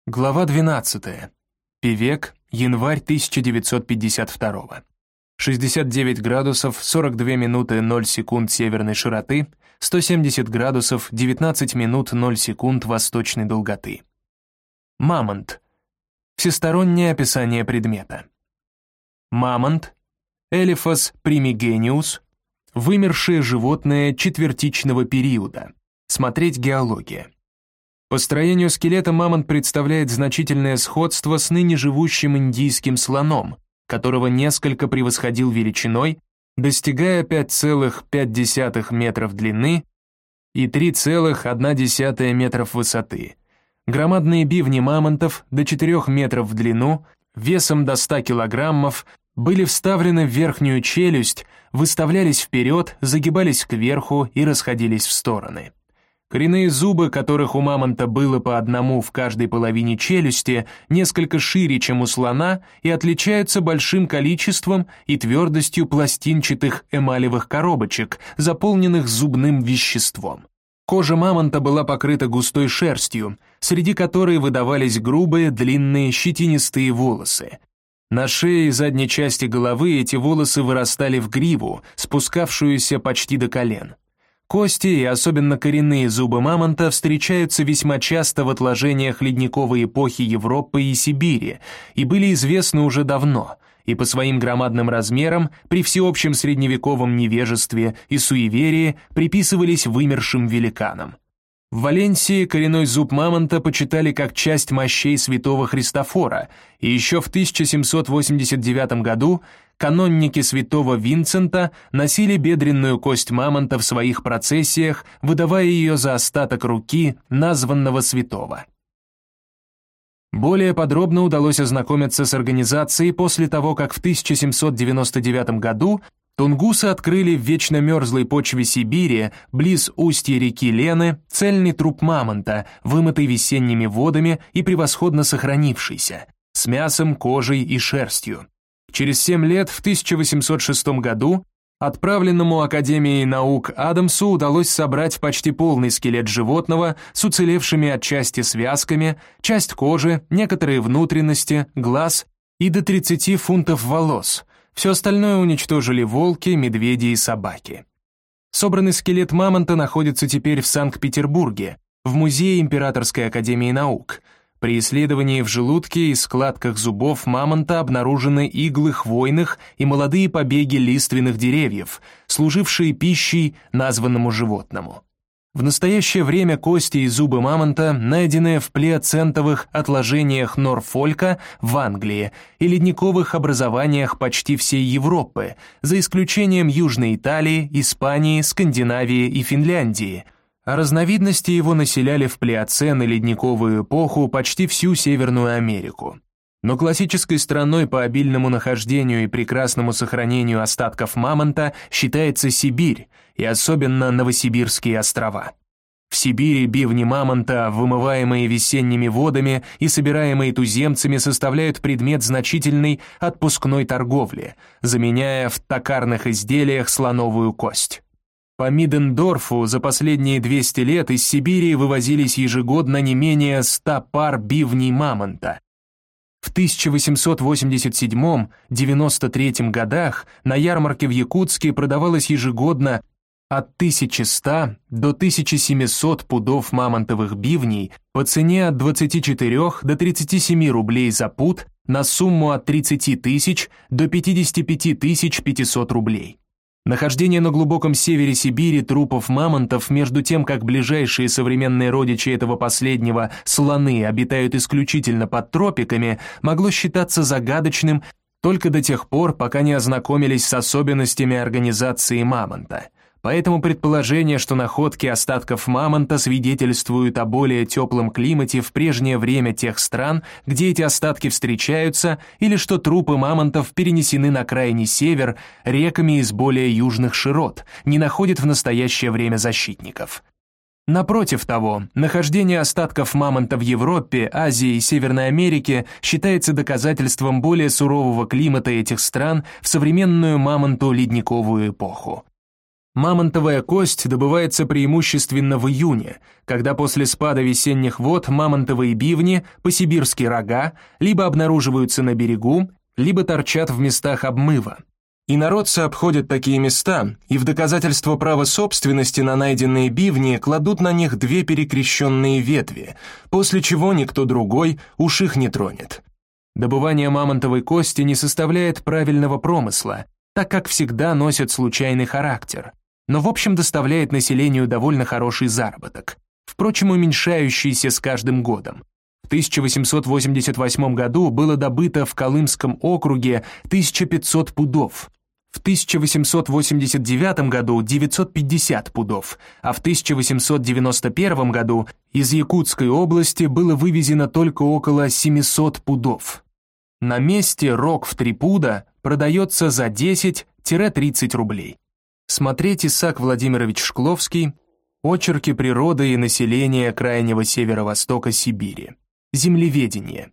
Глава 12. Певек, январь 1952. 69 градусов 42 минуты 0 секунд северной широты, 170 градусов 19 минут 0 секунд восточной долготы. Мамонт. Всестороннее описание предмета. Мамонт, Элефас примигениус, вымершее животное четвертичного периода. Смотреть геология. По строению скелета мамонт представляет значительное сходство с ныне живущим индийским слоном, которого несколько превосходил величиной, достигая 5,5 метров длины и 3,1 метров высоты. Громадные бивни мамонтов до 4 метров в длину, весом до 100 килограммов, были вставлены в верхнюю челюсть, выставлялись вперед, загибались кверху и расходились в стороны. Коренные зубы, которых у мамонта было по одному в каждой половине челюсти, несколько шире, чем у слона, и отличаются большим количеством и твердостью пластинчатых эмалевых коробочек, заполненных зубным веществом. Кожа мамонта была покрыта густой шерстью, среди которой выдавались грубые, длинные, щетинистые волосы. На шее и задней части головы эти волосы вырастали в гриву, спускавшуюся почти до колен. Кости и особенно коренные зубы мамонта встречаются весьма часто в отложениях ледниковой эпохи Европы и Сибири и были известны уже давно, и по своим громадным размерам при всеобщем средневековом невежестве и суеверии приписывались вымершим великанам. В Валенсии коренной зуб мамонта почитали как часть мощей святого Христофора, и еще в 1789 году канонники святого Винсента носили бедренную кость мамонта в своих процессиях, выдавая ее за остаток руки названного святого. Более подробно удалось ознакомиться с организацией после того, как в 1799 году тунгусы открыли в вечно мерзлой почве Сибири, близ устья реки Лены, цельный труп мамонта, вымытый весенними водами и превосходно сохранившийся, с мясом, кожей и шерстью. Через 7 лет, в 1806 году, отправленному Академией наук Адамсу удалось собрать почти полный скелет животного с уцелевшими отчасти связками, часть кожи, некоторые внутренности, глаз и до 30 фунтов волос. Все остальное уничтожили волки, медведи и собаки. Собранный скелет мамонта находится теперь в Санкт-Петербурге, в Музее Императорской академии наук. При исследовании в желудке и складках зубов мамонта обнаружены иглы хвойных и молодые побеги лиственных деревьев, служившие пищей названному животному. В настоящее время кости и зубы мамонта найдены в плеоцентовых отложениях Норфолька в Англии и ледниковых образованиях почти всей Европы, за исключением Южной Италии, Испании, Скандинавии и Финляндии, а разновидности его населяли в плеоцен и ледниковую эпоху почти всю Северную Америку. Но классической страной по обильному нахождению и прекрасному сохранению остатков мамонта считается Сибирь, и особенно Новосибирские острова. В Сибири бивни мамонта, вымываемые весенними водами и собираемые туземцами, составляют предмет значительной отпускной торговли, заменяя в токарных изделиях слоновую кость. По Мидендорфу за последние 200 лет из Сибири вывозились ежегодно не менее 100 пар бивней мамонта. В 1887-93 годах на ярмарке в Якутске продавалось ежегодно от 1100 до 1700 пудов мамонтовых бивней по цене от 24 до 37 рублей за пуд на сумму от 30 тысяч до 55 500 рублей. Нахождение на глубоком севере Сибири трупов мамонтов, между тем как ближайшие современные родичи этого последнего, слоны, обитают исключительно под тропиками, могло считаться загадочным только до тех пор, пока не ознакомились с особенностями организации мамонта. Поэтому предположение, что находки остатков мамонта свидетельствуют о более теплом климате в прежнее время тех стран, где эти остатки встречаются, или что трупы мамонтов перенесены на крайний север реками из более южных широт, не находит в настоящее время защитников. Напротив того, нахождение остатков мамонта в Европе, Азии и Северной Америке считается доказательством более сурового климата этих стран в современную мамонту-ледниковую эпоху. Мамонтовая кость добывается преимущественно в июне, когда после спада весенних вод мамонтовые бивни, по-сибирски рога, либо обнаруживаются на берегу, либо торчат в местах обмыва. Инородцы обходят такие места и в доказательство права собственности на найденные бивни кладут на них две перекрещенные ветви, после чего никто другой уж их не тронет. Добывание мамонтовой кости не составляет правильного промысла, так как всегда носит случайный характер, но в общем доставляет населению довольно хороший заработок, впрочем, уменьшающийся с каждым годом. В 1888 году было добыто в Колымском округе 1500 пудов, в 1889 году 950 пудов, а в 1891 году из Якутской области было вывезено только около 700 пудов. На месте рог в 3 пуда продается за 10-30 рублей. Смотреть Исаак Владимирович Шкловский «Очерки природы и населения крайнего северо-востока Сибири. Землеведение.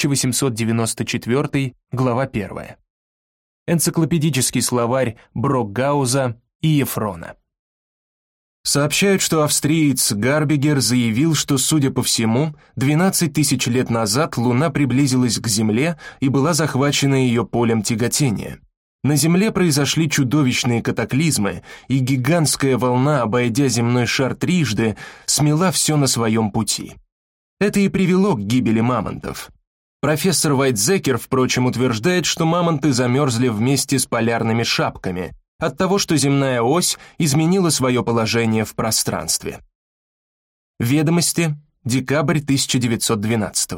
1894, глава 1. Энциклопедический словарь Брокгауза и Ефрона. Сообщают, что австриец Гарбигер заявил, что, судя по всему, 12 тысяч лет назад Луна приблизилась к Земле и была захвачена ее полем тяготения. На Земле произошли чудовищные катаклизмы, и гигантская волна, обойдя земной шар трижды, смела все на своем пути. Это и привело к гибели мамонтов. Профессор Вайтзекер, впрочем, утверждает, что мамонты замерзли вместе с полярными шапками, от того, что земная ось изменила свое положение в пространстве. Ведомости, декабрь 1912.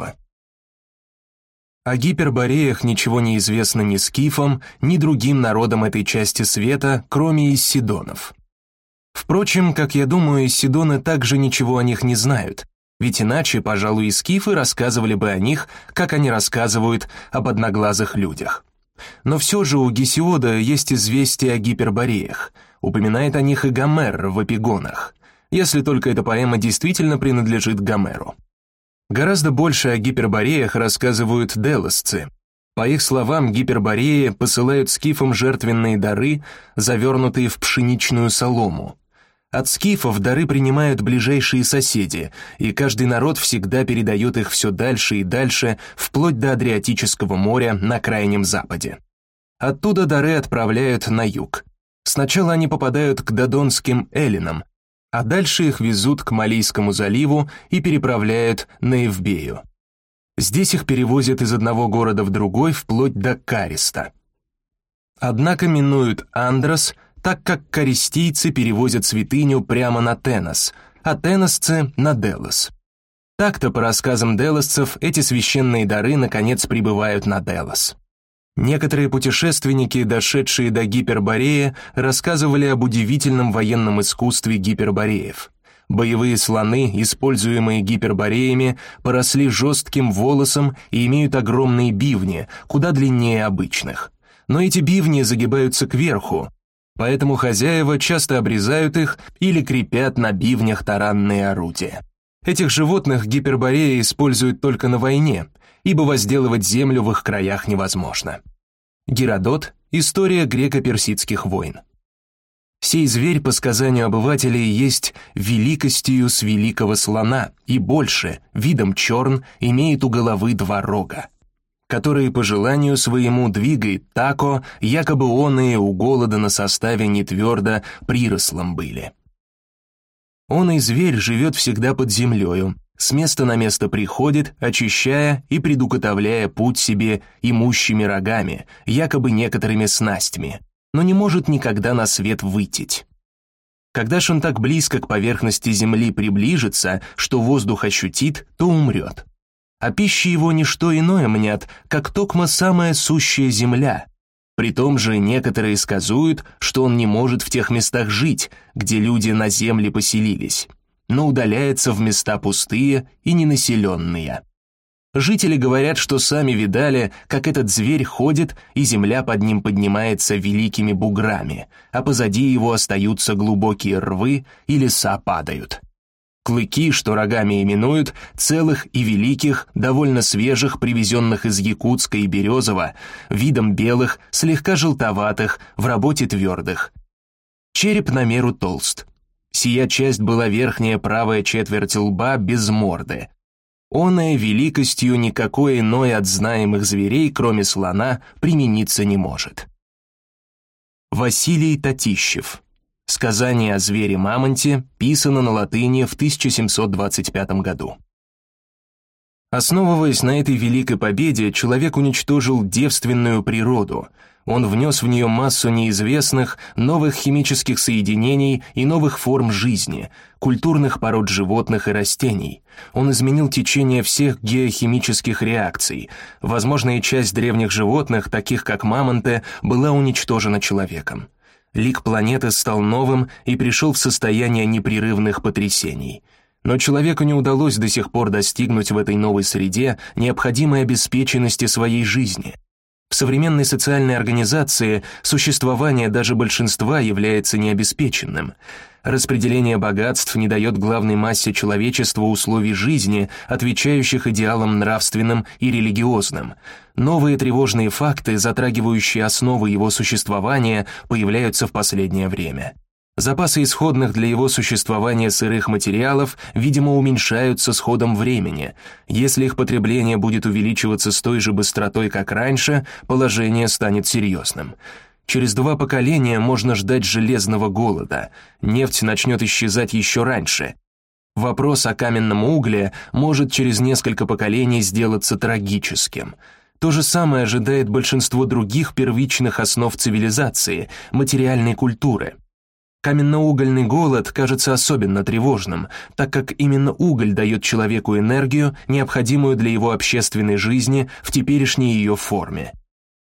О гипербореях ничего не известно ни скифам, ни другим народам этой части света, кроме иссидонов. Впрочем, как я думаю, иссидоны также ничего о них не знают, ведь иначе, пожалуй, и скифы рассказывали бы о них, как они рассказывают об одноглазых людях. Но все же у Гесиода есть известие о гипербореях, упоминает о них и Гомер в «Эпигонах», если только эта поэма действительно принадлежит Гомеру. Гораздо больше о гипербореях рассказывают делосцы. По их словам, гипербореи посылают скифам жертвенные дары, завернутые в пшеничную солому. От скифов дары принимают ближайшие соседи, и каждый народ всегда передает их все дальше и дальше, вплоть до Адриатического моря на крайнем западе. Оттуда дары отправляют на юг. Сначала они попадают к додонским эллинам, а дальше их везут к Малийскому заливу и переправляют на Эвбею. Здесь их перевозят из одного города в другой вплоть до Кариста. Однако минуют Андрос, так как каристийцы перевозят святыню прямо на Тенос, а теносцы — на Делос. Так-то, по рассказам делосцев, эти священные дары наконец прибывают на Делос. Некоторые путешественники, дошедшие до Гиперборея, рассказывали об удивительном военном искусстве гипербореев. Боевые слоны, используемые гипербореями, поросли жестким волосом и имеют огромные бивни, куда длиннее обычных. Но эти бивни загибаются кверху, поэтому хозяева часто обрезают их или крепят на бивнях таранные орудия. Этих животных гипербореи используют только на войне, ибо возделывать землю в их краях невозможно. Геродот. История греко-персидских войн. Сей зверь, по сказанию обывателей, есть великостью с великого слона и больше, видом черн, имеет у головы 2 рога, которые по желанию своему двигает тако, якобы оные у голода на составе не твердо прирослом были. Оный зверь живет всегда под землею, с места на место приходит, очищая и предуготовляя путь себе имущими рогами, якобы некоторыми снастями, но не может никогда на свет выйти. Когда ж он так близко к поверхности земли приближится, что воздух ощутит, то умрет. А пища его не что иное мнят, как токмо самая сущая земля. Притом же некоторые сказуют, что он не может в тех местах жить, где люди на земле поселились, но удаляется в места пустые и ненаселенные. Жители говорят, что сами видали, как этот зверь ходит, и земля под ним поднимается великими буграми, а позади его остаются глубокие рвы и леса падают. Клыки, что рогами именуют, целых и великих, довольно свежих, привезенных из Якутска и Березова, видом белых, слегка желтоватых, в работе твердых. Череп на меру толст. Сия часть была верхняя правая четверть лба без морды. Оная великостью никакой иной от знаемых зверей, кроме слона, примениться не может. Василий Татищев. Сказание о звере-мамонте писано на латыни в 1725 году. Основываясь на этой великой победе, человек уничтожил девственную природу. Он внес в нее массу неизвестных, новых химических соединений и новых форм жизни, культурных пород животных и растений. Он изменил течение всех геохимических реакций. Возможная часть древних животных, таких как мамонты, была уничтожена человеком. Лик планеты стал новым и пришел в состояние непрерывных потрясений. Но человеку не удалось до сих пор достигнуть в этой новой среде необходимой обеспеченности своей жизни. В современной социальной организации существование даже большинства является необеспеченным. Распределение богатств не дает главной массе человечества условий жизни, отвечающих идеалам нравственным и религиозным. Новые тревожные факты, затрагивающие основы его существования, появляются в последнее время. Запасы исходных для его существования сырых материалов, видимо, уменьшаются с ходом времени. Если их потребление будет увеличиваться с той же быстротой, как раньше, положение станет серьезным. Через 2 поколения можно ждать железного голода. Нефть начнет исчезать еще раньше. Вопрос о каменном угле может через несколько поколений сделаться трагическим. То же самое ожидает большинство других первичных основ цивилизации, материальной культуры. Каменноугольный голод кажется особенно тревожным, так как именно уголь дает человеку энергию, необходимую для его общественной жизни в теперешней ее форме.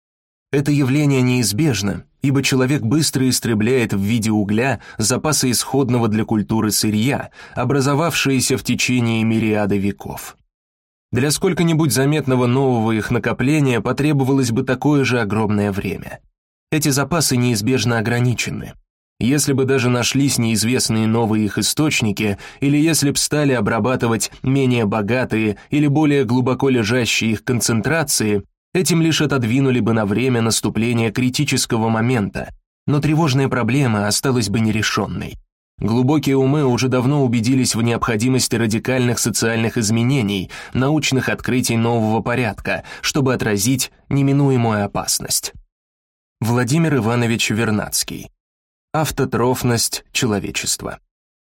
Это явление неизбежно, ибо человек быстро истребляет в виде угля запасы исходного для культуры сырья, образовавшиеся в течение мириады веков. Для сколько-нибудь заметного нового их накопления потребовалось бы такое же огромное время. Эти запасы неизбежно ограничены. Если бы даже нашлись неизвестные новые их источники, или если б стали обрабатывать менее богатые или более глубоко лежащие их концентрации, этим лишь отодвинули бы на время наступления критического момента, но тревожная проблема осталась бы нерешенной. Глубокие умы уже давно убедились в необходимости радикальных социальных изменений, научных открытий нового порядка, чтобы отразить неминуемую опасность. Владимир Иванович Вернадский. Автотрофность человечества.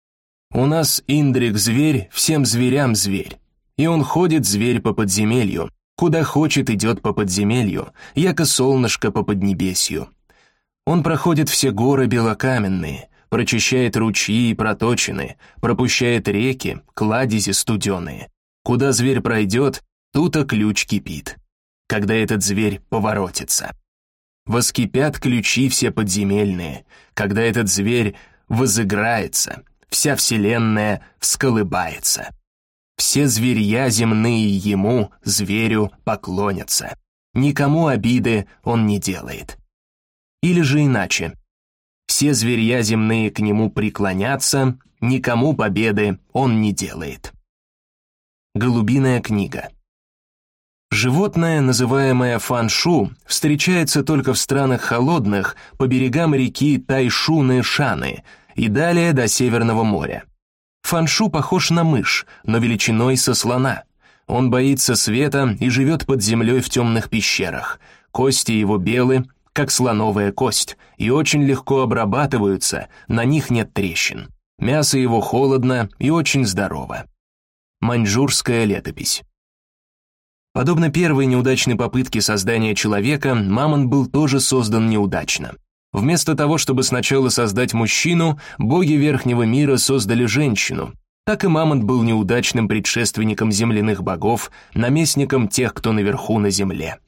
У нас Индрик-зверь, всем зверям зверь. И он ходит, зверь, по подземелью, куда хочет идет по подземелью, яко солнышко по поднебесью. Он проходит все горы белокаменные, прочищает ручьи и проточины, пропущает реки, кладези студеные. Куда зверь пройдет, тута ключ кипит. Когда этот зверь поворотится. Воскипят ключи все подземельные, когда этот зверь возыграется, вся вселенная всколыбается. Все зверья земные ему, зверю, поклонятся. Никому обиды он не делает. Или же иначе. Все зверья земные к нему преклонятся, никому победы он не делает. Голубиная книга. Животное, называемое фаншу, встречается только в странах холодных, по берегам реки Тайшуны-Шаны и далее до Северного моря. Фаншу похож на мышь, но величиной со слона. Он боится света и живет под землей в темных пещерах. Кости его белы, как слоновая кость, и очень легко обрабатываются, на них нет трещин. Мясо его холодно и очень здорово. Маньчжурская летопись. Подобно первой неудачной попытке создания человека, мамонт был тоже создан неудачно. Вместо того, чтобы сначала создать мужчину, боги Верхнего мира создали женщину. Так и мамонт был неудачным предшественником земляных богов, наместником тех, кто наверху на земле.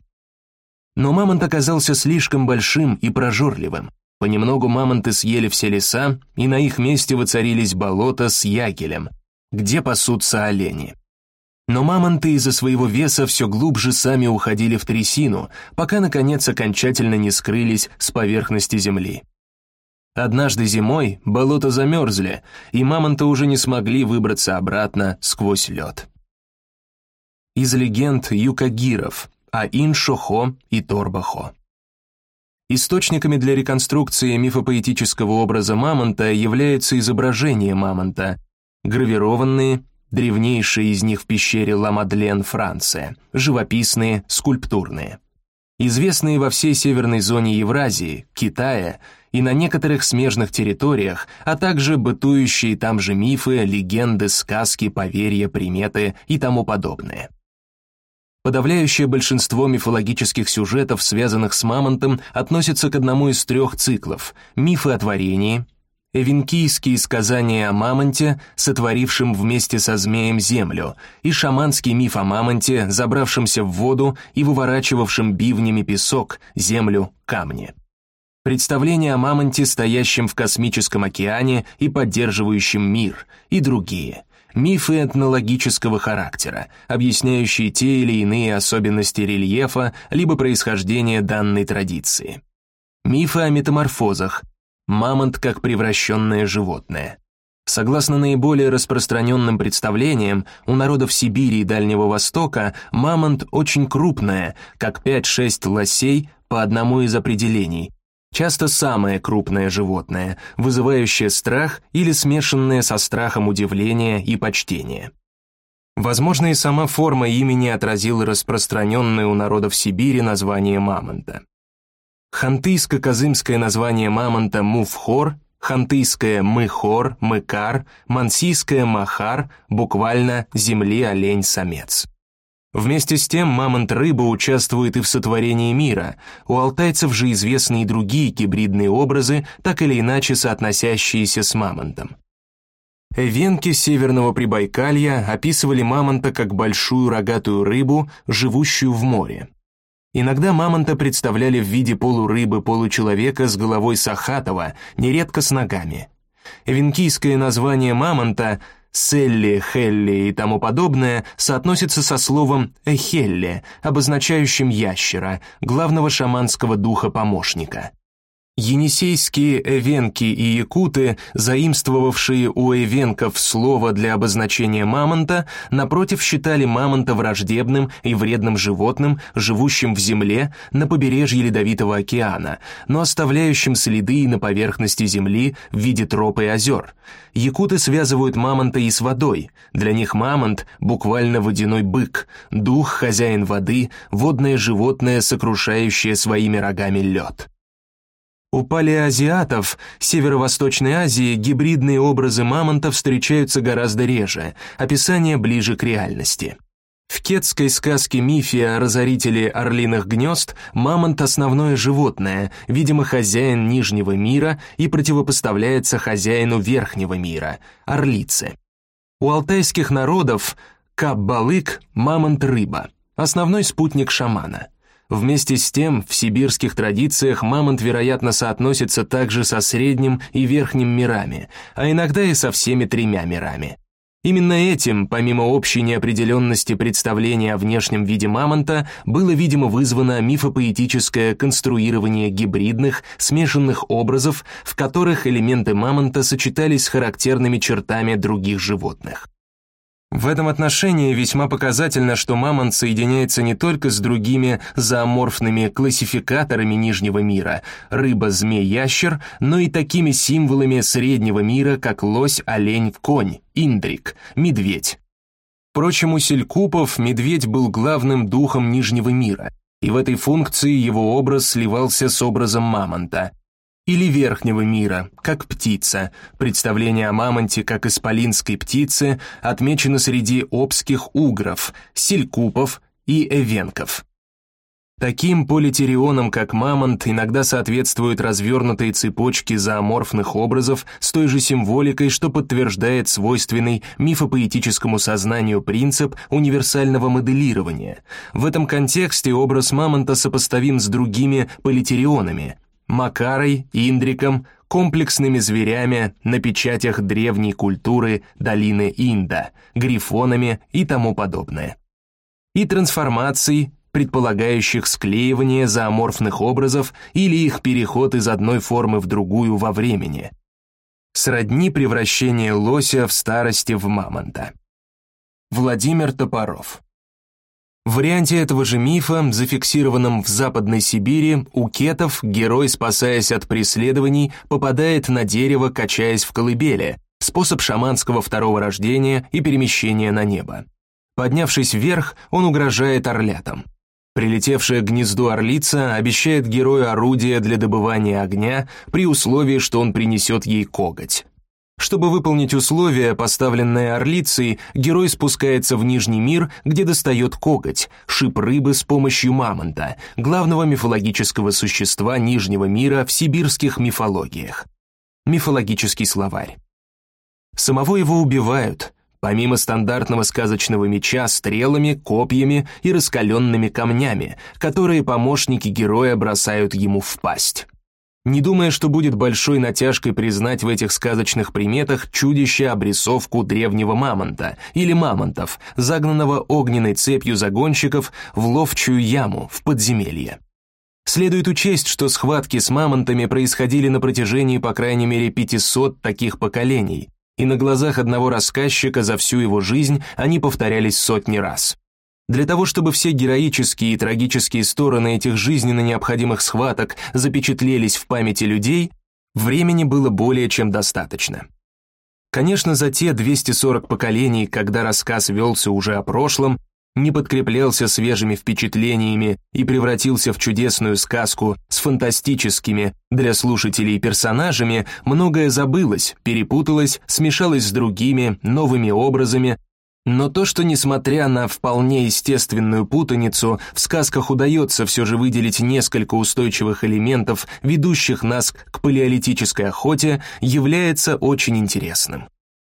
Но мамонт оказался слишком большим и прожорливым. Понемногу мамонты съели все леса, и на их месте воцарились болота с ягелем, где пасутся олени. Но мамонты из-за своего веса все глубже сами уходили в трясину, пока, наконец, окончательно не скрылись с поверхности земли. Однажды зимой болота замерзли, и мамонты уже не смогли выбраться обратно сквозь лед. Из легенд юкагиров о Ин-Шохо и Торбахо. Источниками для реконструкции мифопоэтического образа мамонта являются изображения мамонта, гравированные, древнейшие из них в пещере Ла-Мадлен, Франция, живописные, скульптурные. Известные во всей северной зоне Евразии, Китая и на некоторых смежных территориях, а также бытующие там же мифы, легенды, сказки, поверья, приметы и тому подобное. Подавляющее большинство мифологических сюжетов, связанных с мамонтом, относятся к одному из трех циклов: мифы о творении, эвенкийские сказания о мамонте, сотворившем вместе со змеем землю, и шаманский миф о мамонте, забравшемся в воду и выворачивавшем бивнями песок, землю, камни. Представления о мамонте, стоящем в космическом океане и поддерживающем мир, и другие. Мифы этнологического характера, объясняющие те или иные особенности рельефа либо происхождения данной традиции. Мифы о метаморфозах. Мамонт как превращенное животное. Согласно наиболее распространенным представлениям, у народов Сибири и Дальнего Востока мамонт очень крупное, как 5-6 лосей по одному из определений, часто самое крупное животное, вызывающее страх или смешанное со страхом удивление и почтение. Возможно, и сама форма имени отразила распространенное у народов Сибири название мамонта. Хантыйско-козымское название мамонта муфхор, хантыйское мыхор, мыкар, мансийское махар, буквально «земли олень-самец». Вместе с тем мамонт-рыба участвует и в сотворении мира. У алтайцев же известны и другие гибридные образы, так или иначе соотносящиеся с мамонтом. Эвенки Северного Прибайкалья описывали мамонта как большую рогатую рыбу, живущую в море. Иногда мамонта представляли в виде полурыбы-получеловека с головой сахатова, нередко с ногами. Эвенкийское название мамонта Селли, Хелли и тому подобное соотносится со словом Эхелле, обозначающим ящера, главного шаманского духа-помощника. Енисейские эвенки и якуты, заимствовавшие у эвенков слово для обозначения мамонта, напротив считали мамонта враждебным и вредным животным, живущим в земле на побережье Ледовитого океана, но оставляющим следы и на поверхности земли в виде троп и озер. Якуты связывают мамонта и с водой. Для них мамонт – буквально водяной бык, дух, хозяин воды, водное животное, сокрушающее своими рогами лед. У палеоазиатов Северо-Восточной Азии гибридные образы мамонта встречаются гораздо реже, описание ближе к реальности. В кетской сказке-мифе о разорителе орлиных гнезд мамонт – основное животное, видимо, хозяин Нижнего мира и противопоставляется хозяину Верхнего мира – орлице. У алтайских народов каббалык – мамонт-рыба, основной спутник шамана. Вместе с тем, в сибирских традициях мамонт, вероятно, соотносится также со средним и верхним мирами, а иногда и со всеми тремя мирами. Именно этим, помимо общей неопределенности представления о внешнем виде мамонта, было, видимо, вызвано мифопоэтическое конструирование гибридных, смешанных образов, в которых элементы мамонта сочетались с характерными чертами других животных. В этом отношении весьма показательно, что мамонт соединяется не только с другими зооморфными классификаторами Нижнего мира – рыба, змей, ящер, но и такими символами Среднего мира, как лось, олень, конь, индрик, медведь. Впрочем, у селькупов медведь был главным духом Нижнего мира, и в этой функции его образ сливался с образом мамонта. Или Верхнего мира, как птица. Представление о мамонте как исполинской птице отмечено среди обских угров, селькупов и эвенков. Таким политерионам, как мамонт, иногда соответствуют развернутые цепочки зооморфных образов с той же символикой, что подтверждает свойственный мифопоэтическому сознанию принцип универсального моделирования. В этом контексте образ мамонта сопоставим с другими политерионами – макарой, индриком, комплексными зверями на печатях древней культуры долины Инда, грифонами и тому подобное. И трансформаций, предполагающих склеивание зооморфных образов или их переход из одной формы в другую во времени. Сродни превращение лося в старости в мамонта. Владимир Топоров. В варианте этого же мифа, зафиксированном в Западной Сибири, у кетов герой, спасаясь от преследований, попадает на дерево, качаясь в колыбели, способ шаманского второго рождения и перемещения на небо. Поднявшись вверх, он угрожает орлятам. Прилетевшая к гнезду орлица обещает герою орудие для добывания огня при условии, что он принесет ей коготь. Чтобы выполнить условия, поставленные орлицей, герой спускается в Нижний мир, где достает коготь, шип рыбы с помощью мамонта, главного мифологического существа Нижнего мира в сибирских мифологиях. Мифологический словарь. Самого его убивают, помимо стандартного сказочного меча, стрелами, копьями и раскаленными камнями, которые помощники героя бросают ему в пасть. Не думая, что будет большой натяжкой признать в этих сказочных приметах чудище-обрисовку древнего мамонта или мамонтов, загнанного огненной цепью загонщиков в ловчую яму в подземелье. Следует учесть, что схватки с мамонтами происходили на протяжении по крайней мере 500 таких поколений, и на глазах одного рассказчика за всю его жизнь они повторялись сотни раз. Для того, чтобы все героические и трагические стороны этих жизненно необходимых схваток запечатлелись в памяти людей, времени было более чем достаточно. Конечно, за те 240 поколений, когда рассказ велся уже о прошлом, не подкреплялся свежими впечатлениями и превратился в чудесную сказку с фантастическими для слушателей персонажами, многое забылось, перепуталось, смешалось с другими, новыми образами. Но то, что, несмотря на вполне естественную путаницу, в сказках удается все же выделить несколько устойчивых элементов, ведущих нас к палеолитической охоте, является очень интересным.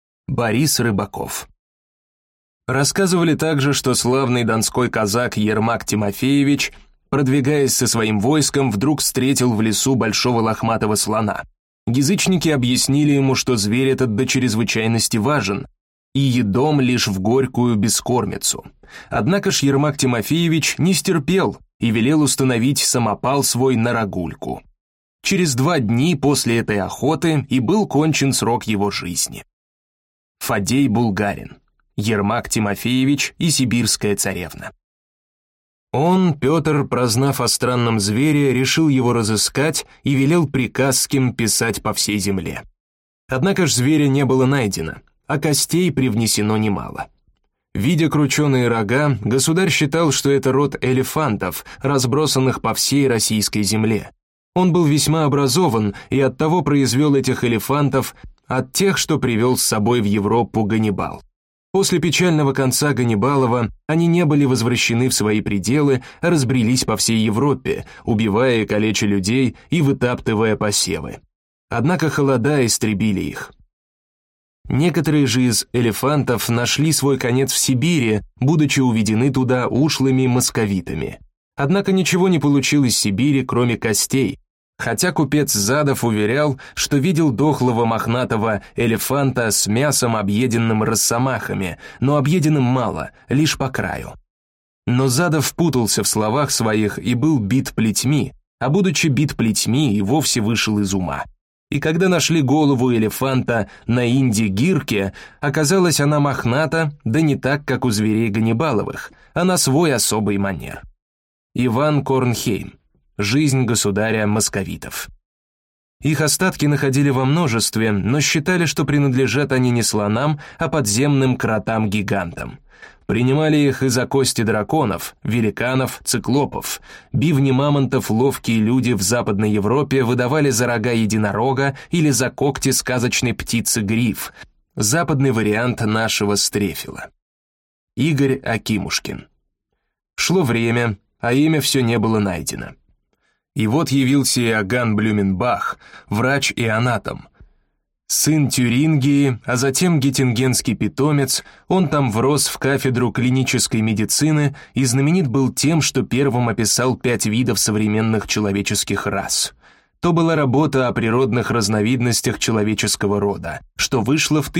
Борис Рыбаков. Рассказывали также, что славный донской казак Ермак Тимофеевич, продвигаясь со своим войском, вдруг встретил в лесу большого лохматого слона. Язычники объяснили ему, что зверь этот до чрезвычайности важен, и едом лишь в горькую бескормицу. Однако ж Ермак Тимофеевич не стерпел и велел установить самопал свой на рогульку. Через 2 дни после этой охоты и был кончен срок его жизни. Фадей Булгарин, Ермак Тимофеевич и Сибирская царевна. Он, Петр, прознав о странном звере, решил его разыскать и велел приказским писать по всей земле. Однако ж зверя не было найдено, а костей привнесено немало. Видя крученые рога, государь считал, что это род элефантов, разбросанных по всей российской земле. Он был весьма образован и оттого произвел этих элефантов от тех, что привел с собой в Европу Ганнибал. После печального конца Ганнибалова они не были возвращены в свои пределы, а разбрелись по всей Европе, убивая и калеча людей и вытаптывая посевы. Однако холода истребили их. Некоторые же из элефантов нашли свой конец в Сибири, будучи уведены туда ушлыми московитами. Однако ничего не получилось из Сибири, кроме костей, хотя купец Задов уверял, что видел дохлого мохнатого элефанта с мясом, объеденным росомахами, но объеденным мало, лишь по краю. Но Задов путался в словах своих и был бит плетьми, а будучи бит плетьми и вовсе вышел из ума. И когда нашли голову элефанта на Инди-Гирке, оказалось, она мохната, да не так, как у зверей Ганнибаловых, а на свой особый манер. Иван Корнхейм. Жизнь государя московитов. Их остатки находили во множестве, но считали, что принадлежат они не слонам, а подземным кротам-гигантам. Принимали их и за кости драконов, великанов, циклопов. Бивни мамонтов ловкие люди в Западной Европе выдавали за рога единорога или за когти сказочной птицы гриф, западный вариант нашего стрефила. Игорь Акимушкин. Шло время, а имя все не было найдено. И вот явился Иоганн Блюменбах, врач и анатом. Сын Тюрингии, а затем геттингенский питомец, он там врос в кафедру клинической медицины и знаменит был тем, что первым описал 5 видов современных человеческих рас. То была работа о природных разновидностях человеческого рода, что вышло в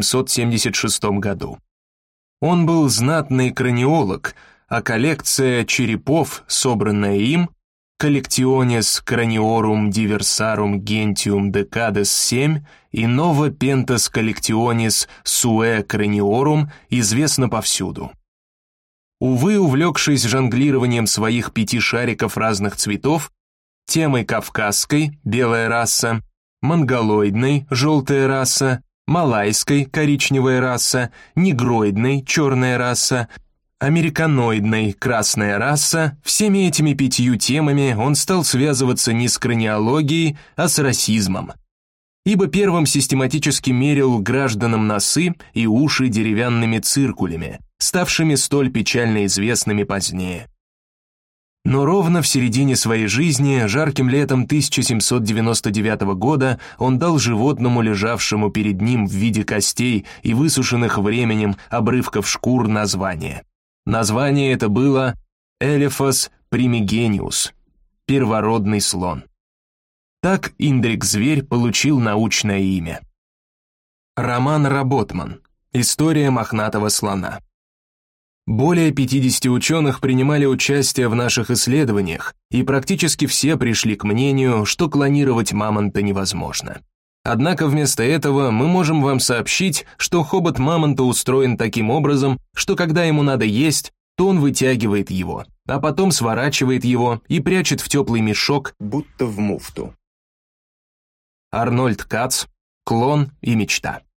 1776 году. Он был знатный краниолог, а коллекция черепов, собранная им, Collectiones Craniorum Diversarum Gentium Decades 7 и Nova Pentas Collectiones Sue Craniorum известна повсюду. Увы, увлекшись жонглированием своих 5 шариков разных цветов, темой кавказской, белая раса, монголоидной, желтая раса, малайской, коричневая раса, негроидной, черная раса, американоидной, красная раса, всеми этими 5 темами он стал связываться не с краниологией, а с расизмом. Ибо первым систематически мерил гражданам носы и уши деревянными циркулями, ставшими столь печально известными позднее. Но ровно в середине своей жизни, жарким летом 1799 года, он дал животному, лежавшему перед ним в виде костей и высушенных временем обрывков шкур, название. Название это было Elephas primigenius, первородный слон. Так Индрик-зверь получил научное имя. Роман Роботман. История мохнатого слона. Более 50 ученых принимали участие в наших исследованиях, и практически все пришли к мнению, что клонировать мамонта невозможно. Однако вместо этого мы можем вам сообщить, что хобот мамонта устроен таким образом, что когда ему надо есть, то он вытягивает его, а потом сворачивает его и прячет в теплый мешок, будто в муфту. Арнольд Кац. Клон и мечта.